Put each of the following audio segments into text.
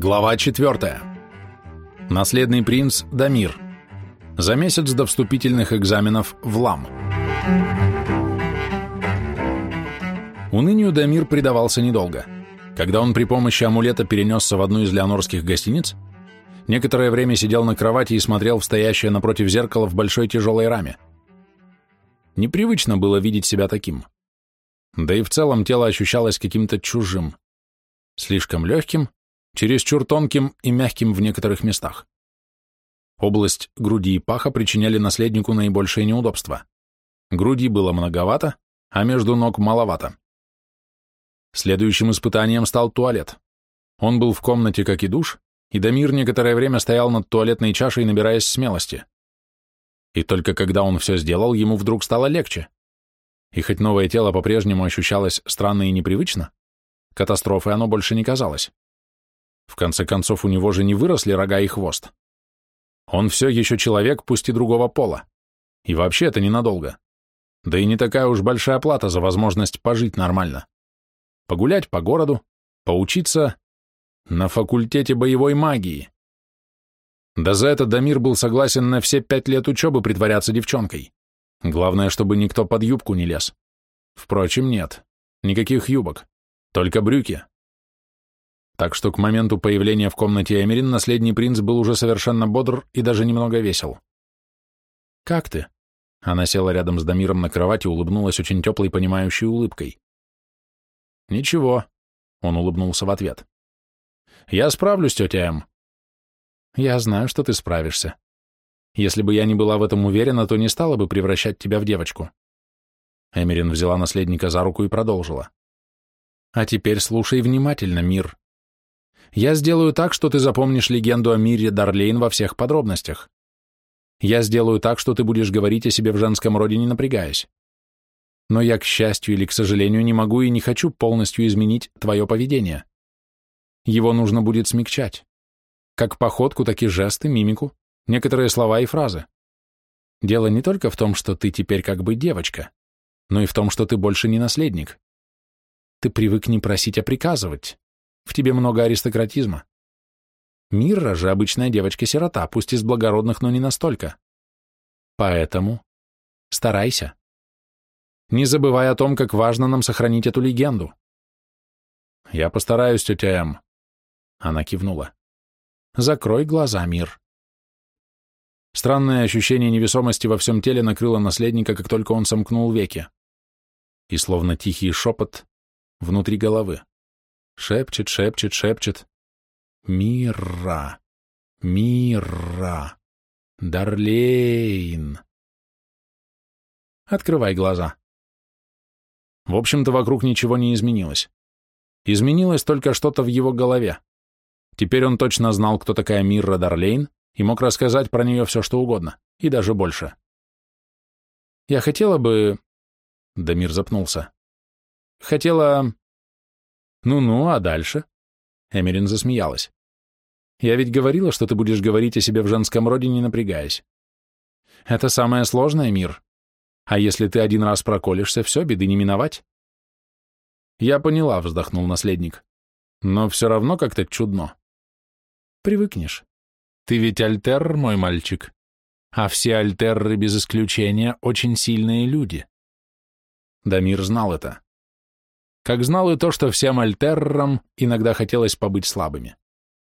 Глава 4. Наследный принц Дамир. За месяц до вступительных экзаменов в Лам. Унынию Дамир предавался недолго. Когда он при помощи амулета перенесся в одну из леонорских гостиниц, некоторое время сидел на кровати и смотрел в стоящее напротив зеркало в большой тяжелой раме. Непривычно было видеть себя таким. Да и в целом тело ощущалось каким-то чужим, слишком легким, чересчур тонким и мягким в некоторых местах. Область груди и паха причиняли наследнику наибольшее неудобство. Груди было многовато, а между ног маловато. Следующим испытанием стал туалет. Он был в комнате, как и душ, и Дамир некоторое время стоял над туалетной чашей, набираясь смелости. И только когда он все сделал, ему вдруг стало легче. И хоть новое тело по-прежнему ощущалось странно и непривычно, катастрофой оно больше не казалось. В конце концов, у него же не выросли рога и хвост. Он все еще человек, пусть и другого пола. И вообще это ненадолго. Да и не такая уж большая плата за возможность пожить нормально. Погулять по городу, поучиться на факультете боевой магии. Да за это Дамир был согласен на все 5 лет учебы притворяться девчонкой. Главное, чтобы никто под юбку не лез. Впрочем, нет, никаких юбок, только брюки. Так что к моменту появления в комнате Эмерин наследный принц был уже совершенно бодр и даже немного весел. «Как ты?» Она села рядом с Дамиром на кровати и улыбнулась очень теплой, понимающей улыбкой. «Ничего», — он улыбнулся в ответ. «Я справлюсь, тетя Эм». «Я знаю, что ты справишься. Если бы я не была в этом уверена, то не стала бы превращать тебя в девочку». Эмерин взяла наследника за руку и продолжила. «А теперь слушай внимательно, Мир. Я сделаю так, что ты запомнишь легенду о Мирре Дарлейн во всех подробностях. Я сделаю так, что ты будешь говорить о себе в женском роде, не напрягаясь. Но я, к счастью или к сожалению, не могу и не хочу полностью изменить твое поведение. Его нужно будет смягчать. Как походку, так и жесты, мимику, некоторые слова и фразы. Дело не только в том, что ты теперь как бы девочка, но и в том, что ты больше не наследник. Ты привык не просить, а приказывать. В тебе много аристократизма. Мирра же обычная девочка-сирота, пусть из благородных, но не настолько. Поэтому старайся. Не забывай о том, как важно нам сохранить эту легенду. Я постараюсь, тетя Эм. Она кивнула. Закрой глаза, Мир. Странное ощущение невесомости во всем теле накрыло наследника, как только он сомкнул веки. И словно тихий шепот внутри головы. Шепчет, шепчет, шепчет. Мирра, Мирра, Дарлейн. Открывай глаза. В общем-то, вокруг ничего не изменилось. Изменилось только что-то в его голове. Теперь он точно знал, кто такая Мирра Дарлейн, и мог рассказать про нее все, что угодно, и даже больше. Я хотела бы... Дамир запнулся. Хотела... Ну-ну, а дальше? Эмерин засмеялась. Я ведь говорила, что ты будешь говорить о себе в женском роде, не напрягаясь. Это самое сложное, Мир. А если ты один раз проколешься, все, беды не миновать. Я поняла, вздохнул наследник. Но все равно как-то чудно. Привыкнешь. Ты ведь альтерр, мой мальчик. А все альтерры, без исключения, очень сильные люди. Дамир знал это. Как знал и то, что всем альтеррам иногда хотелось побыть слабыми.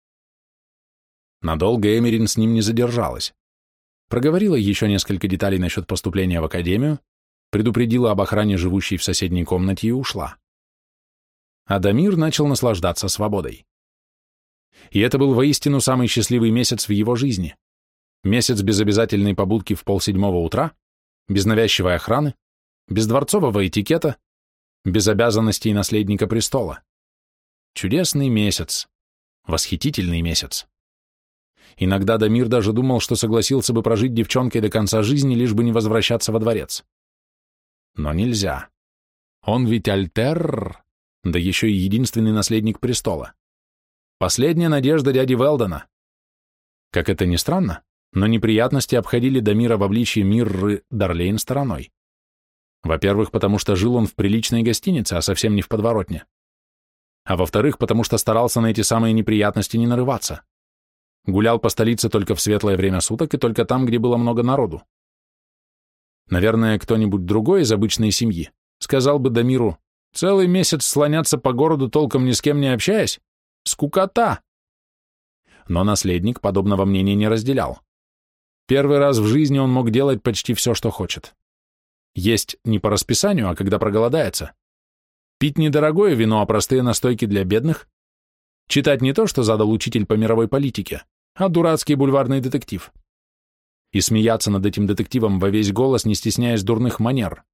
Надолго Эмерин с ним не задержалась. Проговорила еще несколько деталей насчет поступления в академию, предупредила об охране, живущей в соседней комнате, и ушла. А Дамир начал наслаждаться свободой. И это был воистину самый счастливый месяц в его жизни. Месяц без обязательной побудки в 6:30 утра, без навязчивой охраны, без дворцового этикета, без обязанностей наследника престола. Чудесный месяц, восхитительный месяц. Иногда Дамир даже думал, что согласился бы прожить девчонкой до конца жизни, лишь бы не возвращаться во дворец. Но нельзя. Он ведь альтерр, да еще и единственный наследник престола. Последняя надежда дяди Велдона. Как это ни странно, но неприятности обходили Дамира в обличье Мирры Дарлейн стороной. Во-первых, потому что жил он в приличной гостинице, а совсем не в подворотне. а во-вторых, потому что старался на эти самые неприятности не нарываться. Гулял по столице только в светлое время суток и только там, где было много народу. Наверное, кто-нибудь другой из обычной семьи сказал бы Дамиру: целый месяц слоняться по городу, толком ни с кем не общаясь? Скукота! Но наследник подобного мнения не разделял. Первый раз в жизни он мог делать почти все, что хочет. Есть не по расписанию, а когда проголодается. Пить недорогое вино, а простые настойки для бедных. Читать не то, что задал учитель по мировой политике, а дурацкий бульварный детектив. И смеяться над этим детективом во весь голос, не стесняясь дурных манер.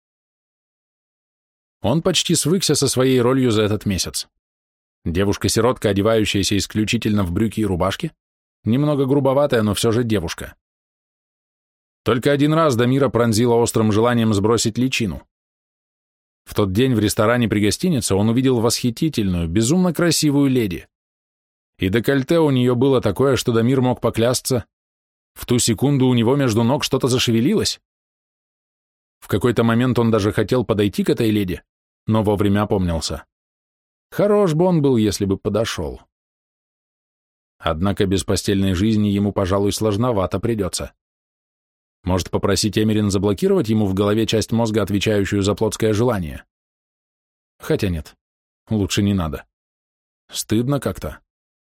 Он почти свыкся со своей ролью за этот месяц. Девушка-сиротка, одевающаяся исключительно в брюки и рубашки, немного грубоватая, но все же девушка. Только один раз Дамира пронзила острым желанием сбросить личину. В тот день в ресторане при гостинице он увидел восхитительную, безумно красивую леди. И декольте у нее было такое, что Дамир мог поклясться, в ту секунду у него между ног что-то зашевелилось. В какой-то момент он даже хотел подойти к этой леди, но вовремя опомнился. Хорош бы он был, если бы подошел. Однако без постельной жизни ему, пожалуй, сложновато придется. Может, попросить Эмерин заблокировать ему в голове часть мозга, отвечающую за плотское желание? Хотя нет, лучше не надо. Стыдно как-то.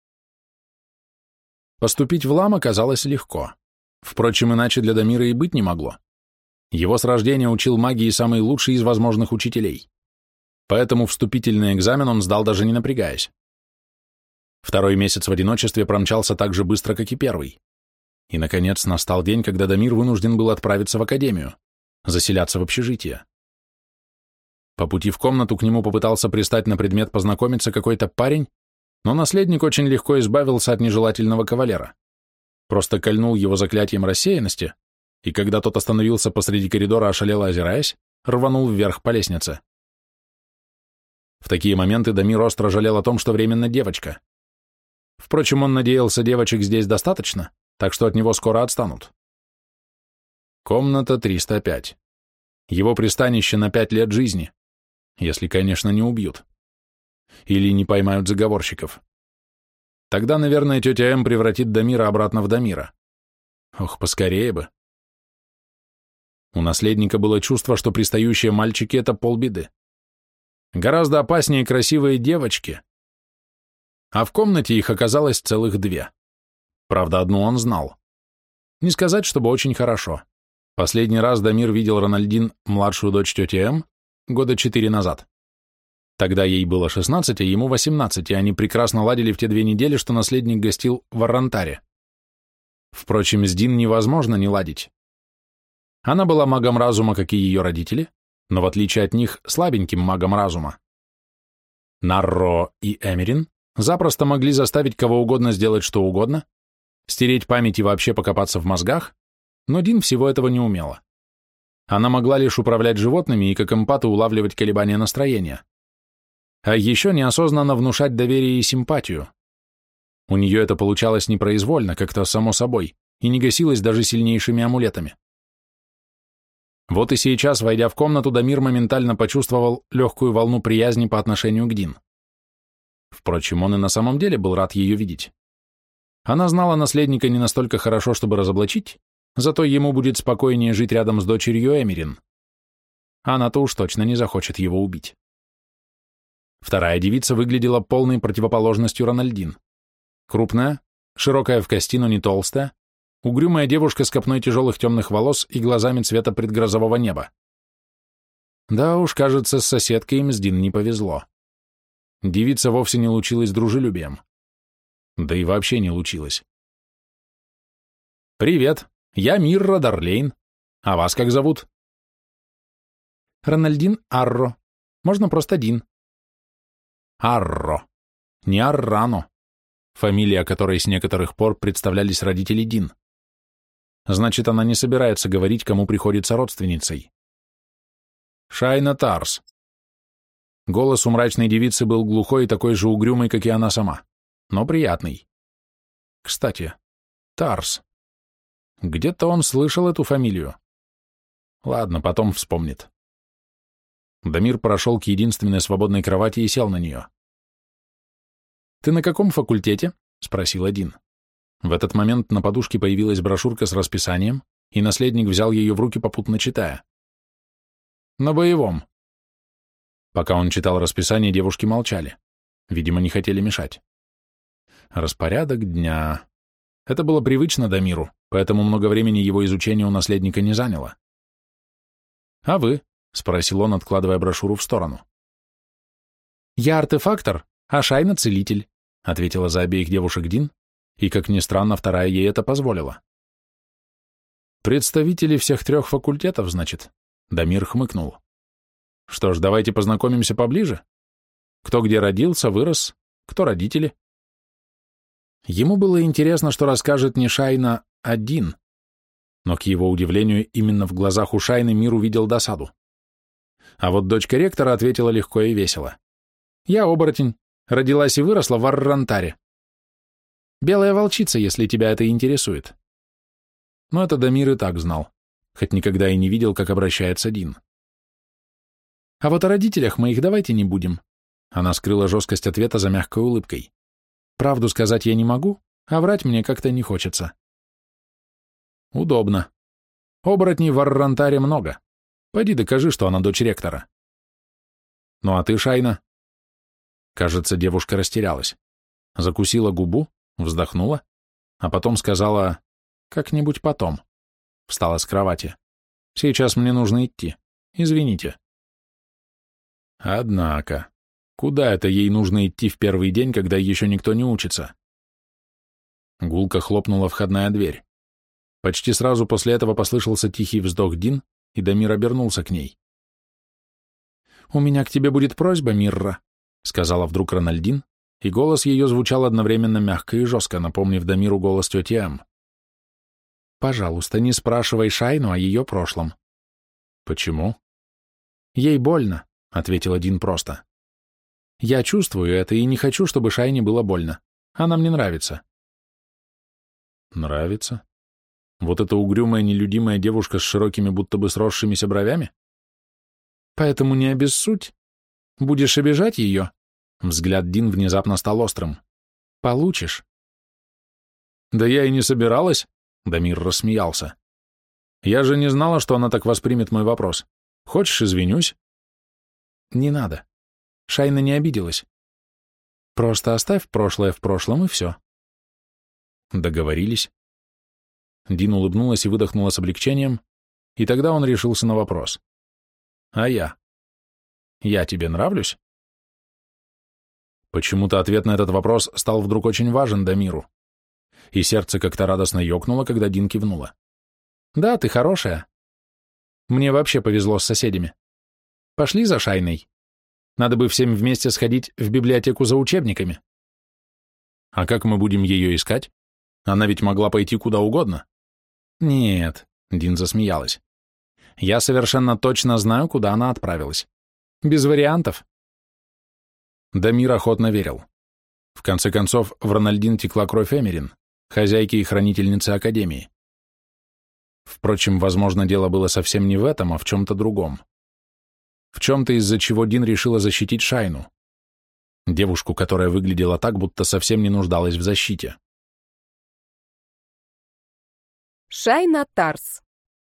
Поступить в лам оказалось легко. Впрочем, иначе для Дамира и быть не могло. Его с рождения учил магии самый лучший из возможных учителей. Поэтому вступительный экзамен он сдал, даже не напрягаясь. Второй месяц в одиночестве промчался так же быстро, как и первый. И, наконец, настал день, когда Дамир вынужден был отправиться в академию, заселяться в общежитие. По пути в комнату к нему попытался пристать на предмет познакомиться какой-то парень, но наследник очень легко избавился от нежелательного кавалера. Просто кольнул его заклятием рассеянности, и когда тот остановился посреди коридора, ошалело озираясь, рванул вверх по лестнице. В такие моменты Дамир остро жалел о том, что временно девочка. Впрочем, он надеялся, девочек здесь достаточно, так что от него скоро отстанут. Комната 305. Его пристанище на 5 лет жизни, если, конечно, не убьют. Или не поймают заговорщиков. Тогда, наверное, тетя М превратит Дамира обратно в Дамира. Ох, поскорее бы. У наследника было чувство, что пристающие мальчики — это полбеды. Гораздо опаснее красивые девочки. А в комнате их оказалось целых 2. Правда, одну он знал. Не сказать, чтобы очень хорошо. Последний раз Дамир видел Рональдин, младшую дочь тети М, года 4 назад. Тогда ей было 16, а ему 18, и они прекрасно ладили в те 2 недели, что наследник гостил в Аррантаре. Впрочем, с Дин невозможно не ладить. Она была магом разума, как и ее родители, но в отличие от них, слабеньким магом разума. Нарро и Эмерин запросто могли заставить кого угодно сделать что угодно, стереть память и вообще покопаться в мозгах, но Дин всего этого не умела. Она могла лишь управлять животными и как эмпаты улавливать колебания настроения. А еще неосознанно внушать доверие и симпатию. У нее это получалось непроизвольно, как-то само собой, и не гасилось даже сильнейшими амулетами. Вот и сейчас, войдя в комнату, Дамир моментально почувствовал легкую волну приязни по отношению к Дин. Впрочем, он и на самом деле был рад ее видеть. Она знала наследника не настолько хорошо, чтобы разоблачить, зато ему будет спокойнее жить рядом с дочерью Эмерин. Она-то уж точно не захочет его убить. Вторая девица выглядела полной противоположностью Рональдин. Крупная, широкая в кости, но не толстая, угрюмая девушка с копной тяжелых темных волос и глазами цвета предгрозового неба. Да уж, кажется, с соседкой им с Дин не повезло. Девица вовсе не лучилась дружелюбием. Да и вообще не лучилась. «Привет, я Мирра Дарлейн. А вас как зовут?» «Рональдин Арро. Можно просто Дин». Арро. Не Аррано. Фамилия, которой с некоторых пор представлялись родители Дин. Значит, она не собирается говорить, кому приходится родственницей. Шайна Тарс. Голос у мрачной девицы был глухой и такой же угрюмый, как и она сама, но приятный. Кстати, Тарс. Где-то он слышал эту фамилию. Ладно, потом вспомнит. Дамир прошел к единственной свободной кровати и сел на нее. «Ты на каком факультете?» — спросил один. В этот момент на подушке появилась брошюрка с расписанием, и наследник взял ее в руки, попутно читая. «На боевом». Пока он читал расписание, девушки молчали. Видимо, не хотели мешать. Распорядок дня. Это было привычно Дамиру, поэтому много времени его изучение у наследника не заняло. «А вы?» — спросил он, откладывая брошюру в сторону. «Я артефактор, а Шайна — целитель», — ответила за обеих девушек Дин, и, как ни странно, вторая ей это позволила. «Представители всех 3 факультетов, значит?» — Дамир хмыкнул. «Что ж, давайте познакомимся поближе. Кто где родился, вырос, кто родители?» Ему было интересно, что расскажет не Шайна, а Дин, но, к его удивлению, именно в глазах у Шайны Мир увидел досаду. А вот дочка ректора ответила легко и весело. «Я оборотень, родилась и выросла в Аррантаре. Белая волчица, если тебя это интересует». Но это Дамир и так знал, хоть никогда и не видел, как обращается Дин. «А вот о родителях моих давайте не будем». Она скрыла жесткость ответа за мягкой улыбкой. «Правду сказать я не могу, а врать мне как-то не хочется». «Удобно. Оборотней в Аррантаре много. Пойди докажи, что она дочь ректора». «Ну а ты, Шайна?» Кажется, девушка растерялась. Закусила губу, вздохнула, а потом сказала: «Как-нибудь потом». Встала с кровати. «Сейчас мне нужно идти. Извините». Однако, куда это ей нужно идти в первый день, когда еще никто не учится? Гулко хлопнула входная дверь. Почти сразу после этого послышался тихий вздох Дин, и Дамир обернулся к ней. «У меня к тебе будет просьба, Мирра», — сказала вдруг Рональдин, и голос ее звучал одновременно мягко и жестко, напомнив Дамиру голос тети М. «Пожалуйста, не спрашивай Шайну о ее прошлом». «Почему?» «Ей больно», — ответил Дин просто. «Я чувствую это и не хочу, чтобы Шайне было больно. Она мне нравится». «Нравится? Вот эта угрюмая, нелюдимая девушка с широкими, будто бы сросшимися бровями? Поэтому не обессудь. Будешь обижать ее?» Взгляд Дин внезапно стал острым. «Получишь». «Да я и не собиралась», — Дамир рассмеялся. «Я же не знала, что она так воспримет мой вопрос. Хочешь, извинюсь?» «Не надо. Шайна не обиделась. Просто оставь прошлое в прошлом, и все». Договорились. Дин улыбнулась и выдохнула с облегчением, и тогда он решился на вопрос. «А я? Я тебе нравлюсь?» Почему-то ответ на этот вопрос стал вдруг очень важен Дамиру, и сердце как-то радостно ёкнуло, когда Дин кивнула. «Да, ты хорошая. Мне вообще повезло с соседями. Пошли за Шайной. Надо бы всем вместе сходить в библиотеку за учебниками». «А как мы будем ее искать? Она ведь могла пойти куда угодно». «Нет», — Дин засмеялась. «Я совершенно точно знаю, куда она отправилась. Без вариантов». Дамир охотно верил. В конце концов, в Рональдин текла кровь Эмерин, хозяйки и хранительницы Академии. Впрочем, возможно, дело было совсем не в этом, а в чем-то другом. В чем-то, из-за чего Дин решила защитить Шайну. Девушку, которая выглядела так, будто совсем не нуждалась в защите. Шайна Тарс.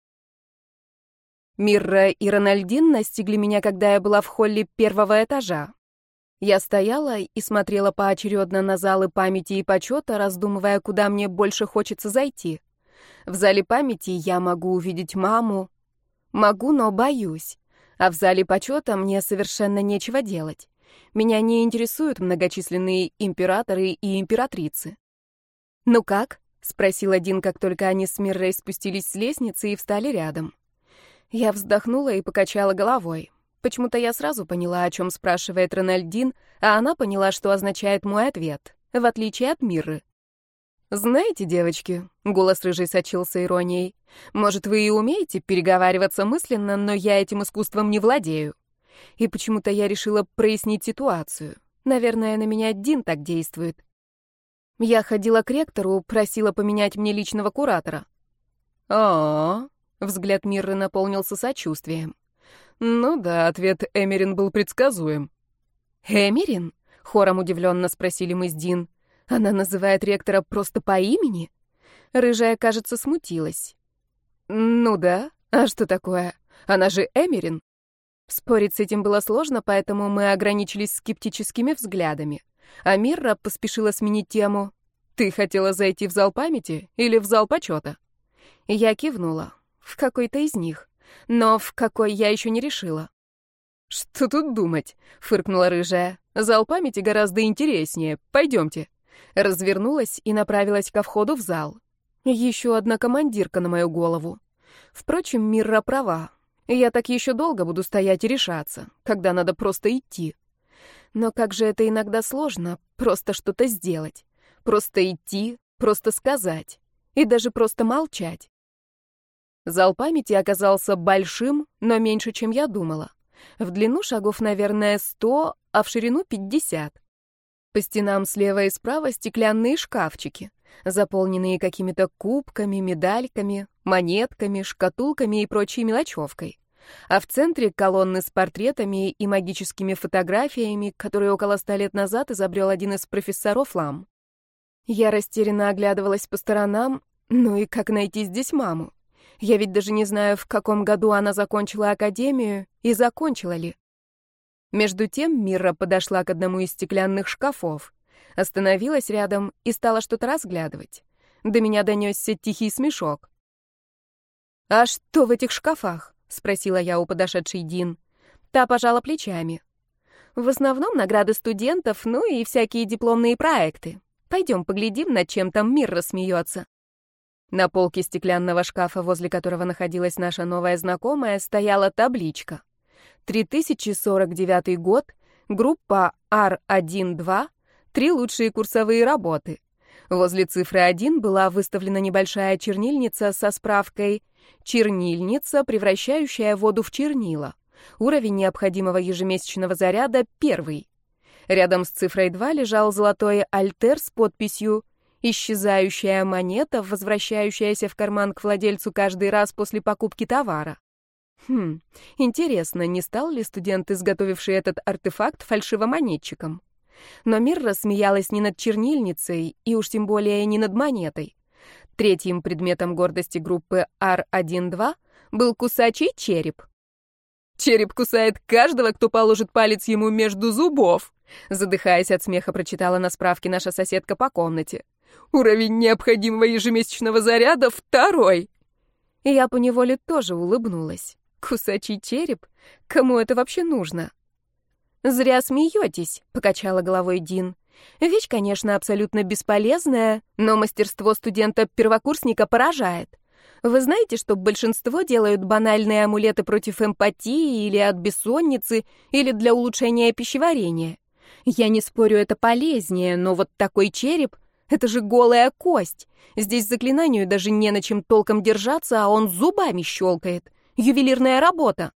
Мирра и Рональдин настигли меня, когда я была в холле 1-го этажа. Я стояла и смотрела поочередно на залы памяти и почета, раздумывая, куда мне больше хочется зайти. В зале памяти я могу увидеть маму. Могу, но боюсь. А в зале почета мне совершенно нечего делать. Меня не интересуют многочисленные императоры и императрицы. «Ну как?» — спросил один, как только они с Миррой спустились с лестницы и встали рядом. Я вздохнула и покачала головой. Почему-то я сразу поняла, о чем спрашивает Рональдин, а она поняла, что означает мой ответ, в отличие от Мирры. «Знаете, девочки», — голос рыжий сочился иронией, «может, вы и умеете переговариваться мысленно, но я этим искусством не владею. И почему-то я решила прояснить ситуацию. Наверное, на меня Дин так действует. Я ходила к ректору, просила поменять мне личного куратора». «А-а-а», — взгляд Мирры наполнился сочувствием. «Ну да, ответ Эмерин был предсказуем». «Эмерин?» — Хором удивленно спросили мы с Дин. Она называет ректора просто по имени? Рыжая, кажется, смутилась. Ну да, а что такое? Она же Эмерин. Спорить с этим было сложно, поэтому мы ограничились скептическими взглядами. А Мирра поспешила сменить тему. «Ты хотела зайти в зал памяти или в зал почета?» Я кивнула. В какой-то из них. Но в какой я еще не решила. «Что тут думать?» — фыркнула рыжая. «Зал памяти гораздо интереснее. Пойдемте». Развернулась и направилась ко входу в зал. Еще одна командирка на мою голову. Впрочем, Мирра права. Я так еще долго буду стоять и решаться, когда надо просто идти. Но как же это иногда сложно, просто что-то сделать. Просто идти, просто сказать. И даже просто молчать. Зал памяти оказался большим, но меньше, чем я думала. В длину шагов, наверное, 100, а в ширину 50. По стенам слева и справа стеклянные шкафчики, заполненные какими-то кубками, медальками, монетками, шкатулками и прочей мелочевкой. А в центре колонны с портретами и магическими фотографиями, которые около 100 лет назад изобрел один из профессоров Лам. Я растерянно оглядывалась по сторонам, ну и как найти здесь маму? Я ведь даже не знаю, в каком году она закончила академию и закончила ли. Между тем Мирра подошла к одному из стеклянных шкафов, остановилась рядом и стала что-то разглядывать. До меня донесся тихий смешок. «А что в этих шкафах?» — спросила я у подошедшей Дин. Та пожала плечами. «В основном награды студентов, ну и всякие дипломные проекты. Пойдем поглядим, над чем там Мирра смеется». На полке стеклянного шкафа, возле которого находилась наша новая знакомая, стояла табличка. 3049 год, группа R1-2, 3 лучшие курсовые работы. Возле цифры 1 была выставлена небольшая чернильница со справкой «Чернильница, превращающая воду в чернила». Уровень необходимого ежемесячного заряда — 1. Рядом с цифрой 2 лежал золотой альтер с подписью «Исчезающая монета, возвращающаяся в карман к владельцу каждый раз после покупки товара». Интересно, не стал ли студент, изготовивший этот артефакт, фальшивомонетчиком? Но Мирра смеялась не над чернильницей, и уж тем более не над монетой. Третьим предметом гордости группы R1-2 был кусачий череп. «Череп кусает каждого, кто положит палец ему между зубов», задыхаясь от смеха, прочитала на справке наша соседка по комнате. «Уровень необходимого ежемесячного заряда 2». И я поневоле тоже улыбнулась. Кусачий череп? Кому это вообще нужно? «Зря смеетесь», — покачала головой Дин. «Вещь, конечно, абсолютно бесполезная, но мастерство студента-первокурсника поражает. Вы знаете, что большинство делают банальные амулеты против эмпатии или от бессонницы, или для улучшения пищеварения? Я не спорю, это полезнее, но вот такой череп — это же голая кость. Здесь заклинанию даже не на чем толком держаться, а он зубами щелкает. Ювелирная работа».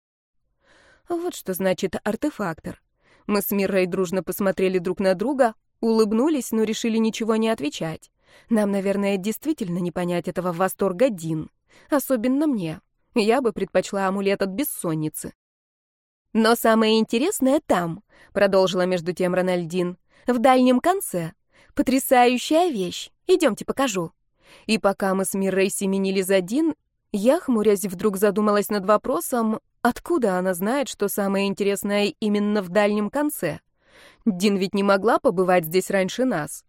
Вот что значит артефактор. Мы с Миррой дружно посмотрели друг на друга, улыбнулись, но решили ничего не отвечать. Нам, наверное, действительно не понять этого восторга Дин. Особенно мне. Я бы предпочла амулет от бессонницы. «Но самое интересное там», — продолжила между тем Рональдин, — «в дальнем конце. Потрясающая вещь. Идемте покажу». И пока мы с Миррой семенили за Дин, я, хмурясь, вдруг задумалась над вопросом, откуда она знает, что самое интересное именно в дальнем конце. Дин ведь не могла побывать здесь раньше нас.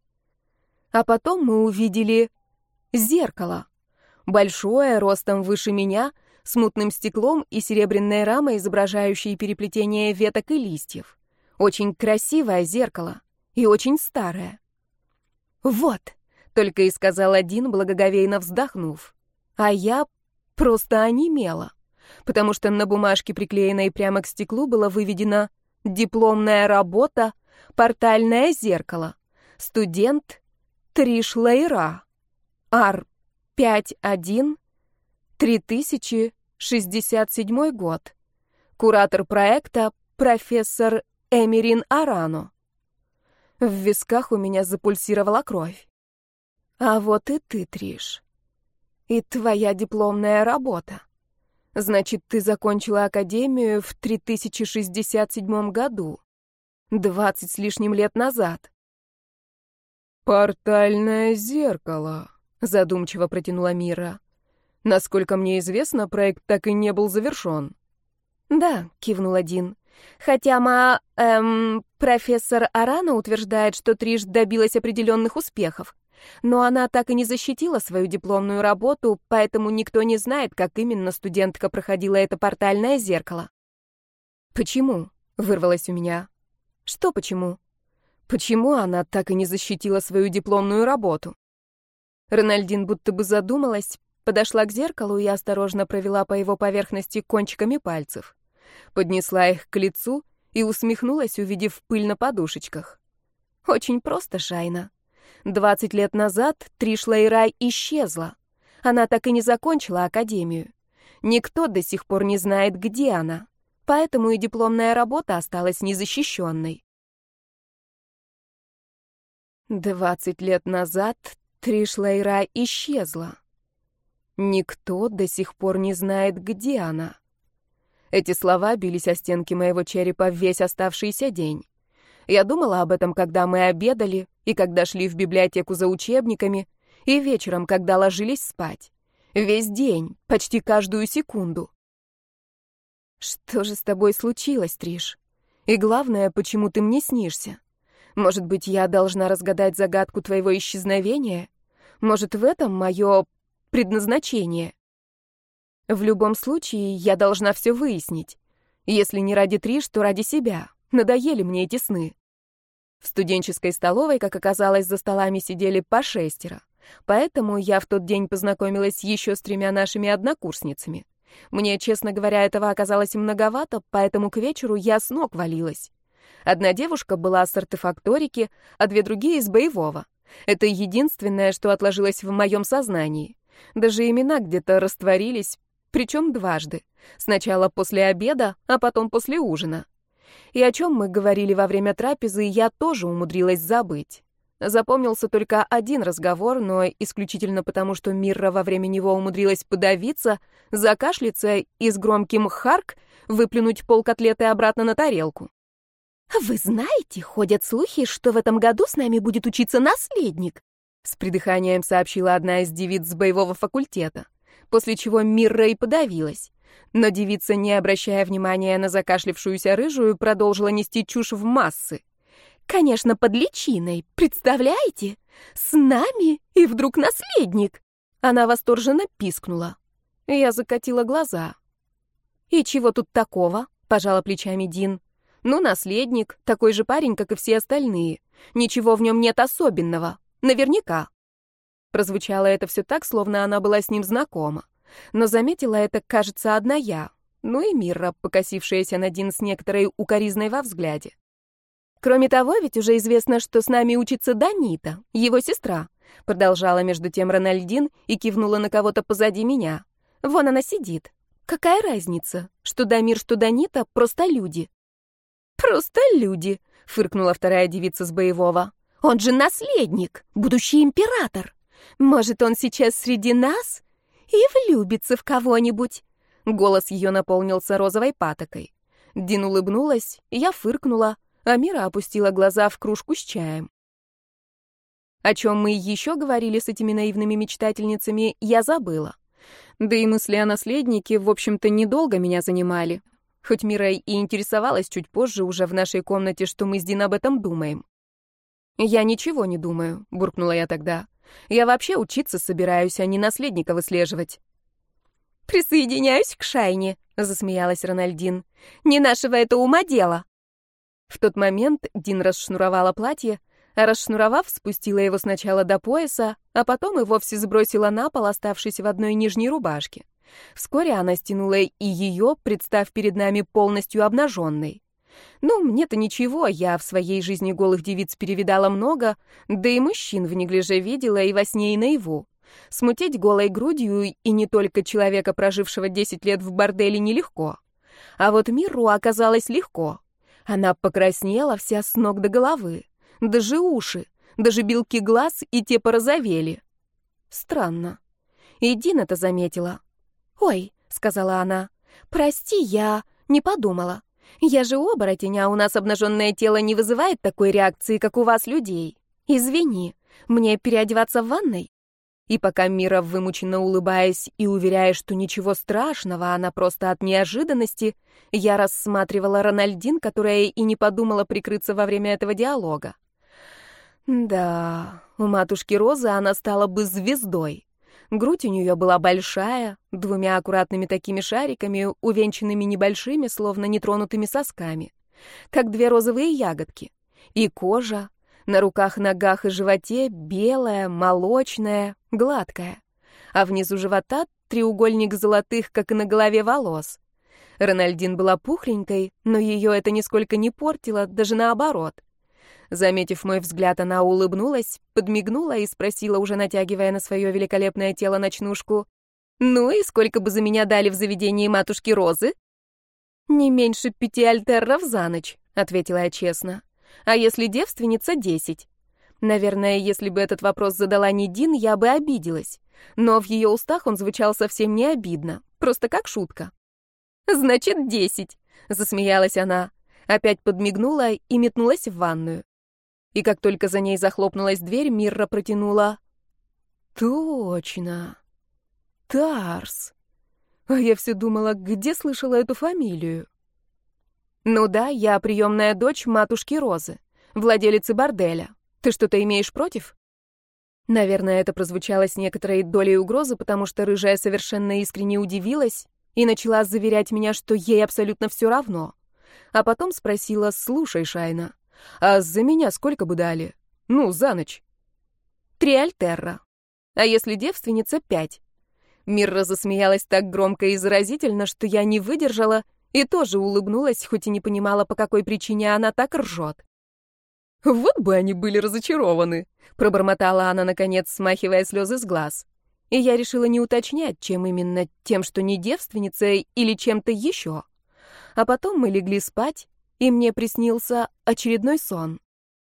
А потом мы увидели зеркало. Большое, ростом выше меня, с мутным стеклом и серебряной рамой, изображающей переплетение веток и листьев. Очень красивое зеркало и очень старое. «Вот», — только и сказал Дин, благоговейно вздохнув. А я просто онемела, потому что на бумажке, приклеенной прямо к стеклу, было выведено «Дипломная работа, портальное зеркало, студент Триш Лейра, Ар-5-1, 3067 год, куратор проекта профессор Эмерин Арано». В висках у меня запульсировала кровь. «А вот и ты, Триш. И твоя дипломная работа. Значит, ты закончила академию в 3067 году. 20 с лишним лет назад. «Портальное зеркало», — задумчиво протянула Мира. «Насколько мне известно, проект так и не был завершен». «Да», — кивнул Дин. «Хотя профессор Арана утверждает, что Триш добилась определенных успехов. Но она так и не защитила свою дипломную работу, поэтому никто не знает, как именно студентка проходила это портальное зеркало». «Почему?» — вырвалось у меня. «Что почему?» «Почему она так и не защитила свою дипломную работу?» Рональдин будто бы задумалась, подошла к зеркалу и осторожно провела по его поверхности кончиками пальцев. Поднесла их к лицу и усмехнулась, увидев пыль на подушечках. «Очень просто, Шайна. 20 лет назад Триш Лейрай исчезла. Она так и не закончила академию. Никто до сих пор не знает, где она, поэтому и дипломная работа осталась незащищенной». 20 лет назад Триш Лейрай исчезла. Никто до сих пор не знает, где она. Эти слова бились о стенки моего черепа весь оставшийся день. Я думала об этом, когда мы обедали, и когда шли в библиотеку за учебниками, и вечером, когда ложились спать. Весь день, почти каждую секунду. Что же с тобой случилось, Триш? И главное, почему ты мне снишься? Может быть, я должна разгадать загадку твоего исчезновения? Может, в этом мое предназначение? В любом случае, я должна все выяснить. Если не ради Триш, то ради себя. Надоели мне эти сны. В студенческой столовой, как оказалось, за столами сидели по 6. Поэтому я в тот день познакомилась еще с 3 нашими однокурсницами. Мне, честно говоря, этого оказалось многовато, поэтому к вечеру я с ног валилась. Одна девушка была с артефакторики, а 2 другие — из боевого. Это единственное, что отложилось в моем сознании. Даже имена где-то растворились, причем дважды. Сначала после обеда, а потом после ужина. И о чем мы говорили во время трапезы, я тоже умудрилась забыть. Запомнился только один разговор, но исключительно потому, что Мирра во время него умудрилась подавиться, закашляться и с громким «харк» выплюнуть полкотлеты обратно на тарелку. «Вы знаете, ходят слухи, что в этом году с нами будет учиться наследник», с придыханием сообщила одна из девиц с боевого факультета, после чего Мирра и подавилась. Но девица, не обращая внимания на закашлившуюся рыжую, продолжила нести чушь в массы. «Конечно, под личиной, представляете? С нами и вдруг наследник!» Она восторженно пискнула. Я закатила глаза. «И чего тут такого?» — пожала плечами Дин. «Ну, наследник, такой же парень, как и все остальные. Ничего в нем нет особенного. Наверняка». Прозвучало это все так, словно она была с ним знакома. Но заметила это, кажется, одна я. Ну и Мирра, покосившаяся на Дин с некоторой укоризной во взгляде. «Кроме того, ведь уже известно, что с нами учится Данита, его сестра», продолжала между тем Рональдин и кивнула на кого-то позади меня. «Вон она сидит. Какая разница? Что Дамир, что Данита — просто люди». «Просто люди», — фыркнула вторая девица с боевого. «Он же наследник, будущий император. Может, он сейчас среди нас и влюбится в кого-нибудь?» Голос ее наполнился розовой патокой. Дин улыбнулась, я фыркнула, а Мира опустила глаза в кружку с чаем. О чем мы еще говорили с этими наивными мечтательницами, я забыла. Да и мысли о наследнике, в общем-то, недолго меня занимали. Хоть Мира и интересовалась чуть позже уже в нашей комнате, что мы с Дин об этом думаем. «Я ничего не думаю», — буркнула я тогда. «Я вообще учиться собираюсь, а не наследника выслеживать». «Присоединяюсь к Шайне», — засмеялась Рональдин. «Не нашего это ума дело». В тот момент Дин расшнуровала платье, а расшнуровав, спустила его сначала до пояса, а потом и вовсе сбросила на пол, оставшись в одной нижней рубашке. Вскоре она стянула и ее, представ перед нами полностью обнаженной. Ну, мне-то ничего, я в своей жизни голых девиц перевидала много, да и мужчин в неглиже видела и во сне, и наяву. Смутить голой грудью и не только человека, прожившего 10 лет в борделе, нелегко. А вот Мирру оказалось легко. Она покраснела вся с ног до головы. Даже уши, даже белки глаз и те порозовели. Странно. И Дин это заметила. «Ой», — сказала она, — «прости, я не подумала. Я же оборотень, а у нас обнаженное тело не вызывает такой реакции, как у вас, людей. Извини, мне переодеваться в ванной?» И пока Мира, вымученно улыбаясь и уверяя, что ничего страшного, она просто от неожиданности, я рассматривала Рональдин, которая и не подумала прикрыться во время этого диалога. Да, у матушки Розы она стала бы звездой. Грудь у нее была большая, 2 аккуратными такими шариками, увенчанными небольшими, словно нетронутыми сосками, как 2 розовые ягодки. И кожа на руках, ногах и животе белая, молочная, гладкая. А внизу живота треугольник золотых, как и на голове, волос. Рональдин была пухленькой, но ее это нисколько не портило, даже наоборот. Заметив мой взгляд, она улыбнулась, подмигнула и спросила, уже натягивая на свое великолепное тело ночнушку: «Ну и сколько бы за меня дали в заведении матушки Розы?» «Не меньше 5 альтерров за ночь», — ответила я честно. «А если девственница — 10. Наверное, если бы этот вопрос задала не Дин, я бы обиделась. Но в ее устах он звучал совсем не обидно, просто как шутка. «Значит, 10», — засмеялась она, опять подмигнула и метнулась в ванную. И как только за ней захлопнулась дверь, Мирра протянула: «Точно! Тарс! А я все думала, где слышала эту фамилию?» «Ну да, я приемная дочь матушки Розы, владелицы борделя. Ты что-то имеешь против?» Наверное, это прозвучало с некоторой долей угрозы, потому что рыжая совершенно искренне удивилась и начала заверять меня, что ей абсолютно все равно. А потом спросила: «Слушай, Шайна, а за меня сколько бы дали? Ну, за ночь?» 3 альтерра. А если девственница — 5. Мирра засмеялась так громко и заразительно, что я не выдержала и тоже улыбнулась, хоть и не понимала, по какой причине она так ржет. «Вот бы они были разочарованы», — пробормотала она, наконец, смахивая слезы с глаз. И я решила не уточнять, чем именно, тем, что не девственница, или чем-то еще. А потом мы легли спать, и мне приснился очередной сон.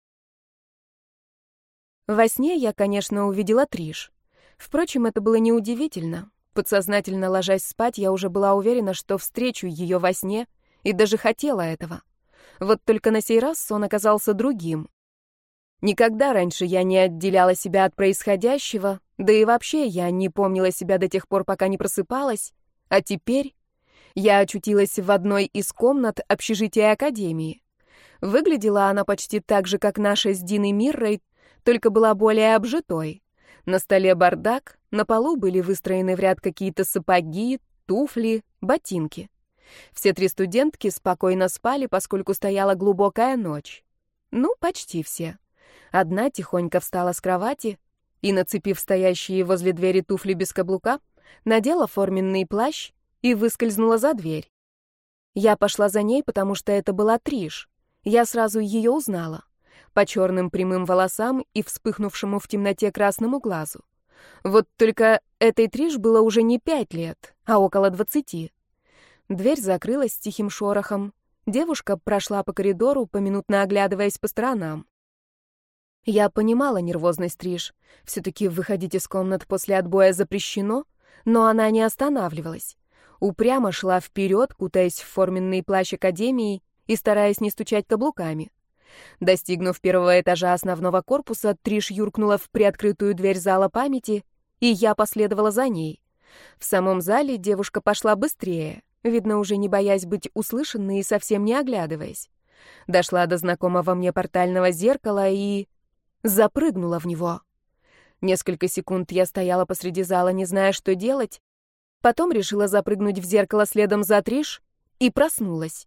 Во сне я, конечно, увидела Триш. Впрочем, это было неудивительно. Подсознательно ложась спать, я уже была уверена, что встречу ее во сне, и даже хотела этого. Вот только на сей раз сон оказался другим. Никогда раньше я не отделяла себя от происходящего, да и вообще я не помнила себя до тех пор, пока не просыпалась, а теперь я очутилась в одной из комнат общежития академии. Выглядела она почти так же, как наша с Диной Миррой, только была более обжитой. На столе бардак, на полу были выстроены в ряд какие-то сапоги, туфли, ботинки. Все 3 студентки спокойно спали, поскольку стояла глубокая ночь. Ну, почти все. Одна тихонько встала с кровати и, нацепив стоящие возле двери туфли без каблука, надела форменный плащ и выскользнула за дверь. Я пошла за ней, потому что это была Триш. Я сразу ее узнала. По черным прямым волосам и вспыхнувшему в темноте красному глазу. Вот только этой Триш было уже не 5 лет, а около 20. Дверь закрылась с тихим шорохом. Девушка прошла по коридору, поминутно оглядываясь по сторонам. Я понимала нервозность Триш. Все-таки выходить из комнат после отбоя запрещено, но она не останавливалась. Упрямо шла вперед, кутаясь в форменный плащ академии и стараясь не стучать каблуками. Достигнув 1-го этажа основного корпуса, Триш юркнула в приоткрытую дверь зала памяти, и я последовала за ней. В самом зале девушка пошла быстрее, видно, уже не боясь быть услышанной и совсем не оглядываясь. Дошла до знакомого мне портального зеркала и запрыгнула в него. Несколько секунд я стояла посреди зала, не зная, что делать, потом решила запрыгнуть в зеркало следом за Триш и проснулась.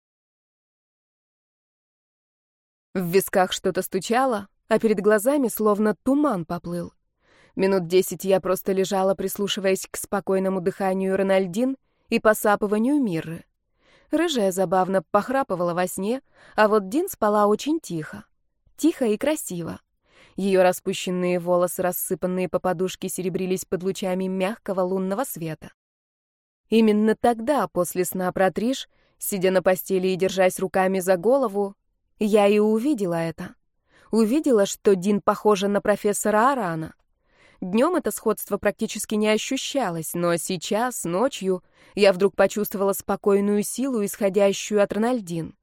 В висках что-то стучало, а перед глазами словно туман поплыл. Минут 10 я просто лежала, прислушиваясь к спокойному дыханию Рональдин и посапыванию Мирры. Рыжая забавно похрапывала во сне, а вот Дин спала очень тихо. Тихо и красиво. Ее распущенные волосы, рассыпанные по подушке, серебрились под лучами мягкого лунного света. Именно тогда, после сна про Триш, сидя на постели и держась руками за голову, я и увидела это. Увидела, что Дин похожа на профессора Арана. Днем это сходство практически не ощущалось, но сейчас, ночью, я вдруг почувствовала спокойную силу, исходящую от Рональдин.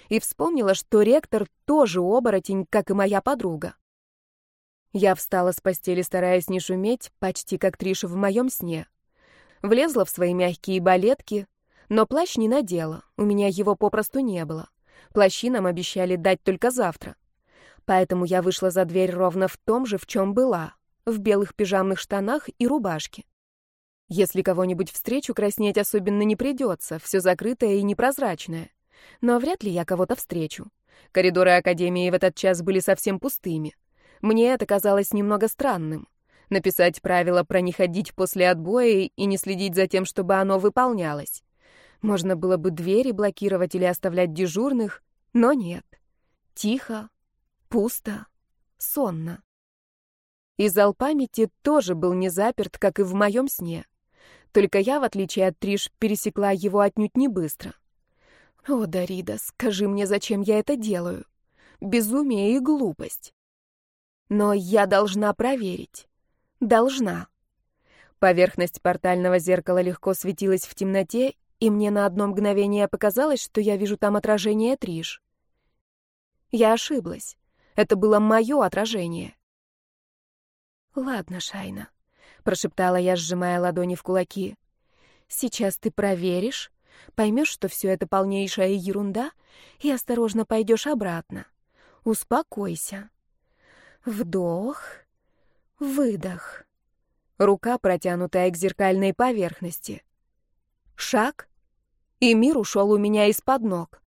и вспомнила, что ректор тоже оборотень, как и моя подруга. Я встала с постели, стараясь не шуметь, почти как Триша в моем сне. Влезла в свои мягкие балетки, но плащ не надела, у меня его попросту не было. Плащи нам обещали дать только завтра. Поэтому я вышла за дверь ровно в том же, в чем была, в белых пижамных штанах и рубашке. Если кого-нибудь встречу, краснеть особенно не придется, все закрытое и непрозрачное. Но вряд ли я кого-то встречу. Коридоры академии в этот час были совсем пустыми. Мне это казалось немного странным. Написать правило про не ходить после отбоя и не следить за тем, чтобы оно выполнялось. Можно было бы двери блокировать или оставлять дежурных, но нет. Тихо, пусто, сонно. И зал памяти тоже был не заперт, как и в моем сне. Только я, в отличие от Триш, пересекла его отнюдь не быстро. О, Дарида, скажи мне, зачем я это делаю? Безумие и глупость. Но я должна проверить. Должна. Поверхность портального зеркала легко светилась в темноте, и мне на одно мгновение показалось, что я вижу там отражение Триш. Я ошиблась. Это было мое отражение. «Ладно, Шайна», — прошептала я, сжимая ладони в кулаки. «Сейчас ты проверишь, поймешь, что все это полнейшая ерунда, и осторожно пойдешь обратно. Успокойся. Вдох, выдох. Рука, протянутая к зеркальной поверхности. Шаг, и мир ушел у меня из-под ног.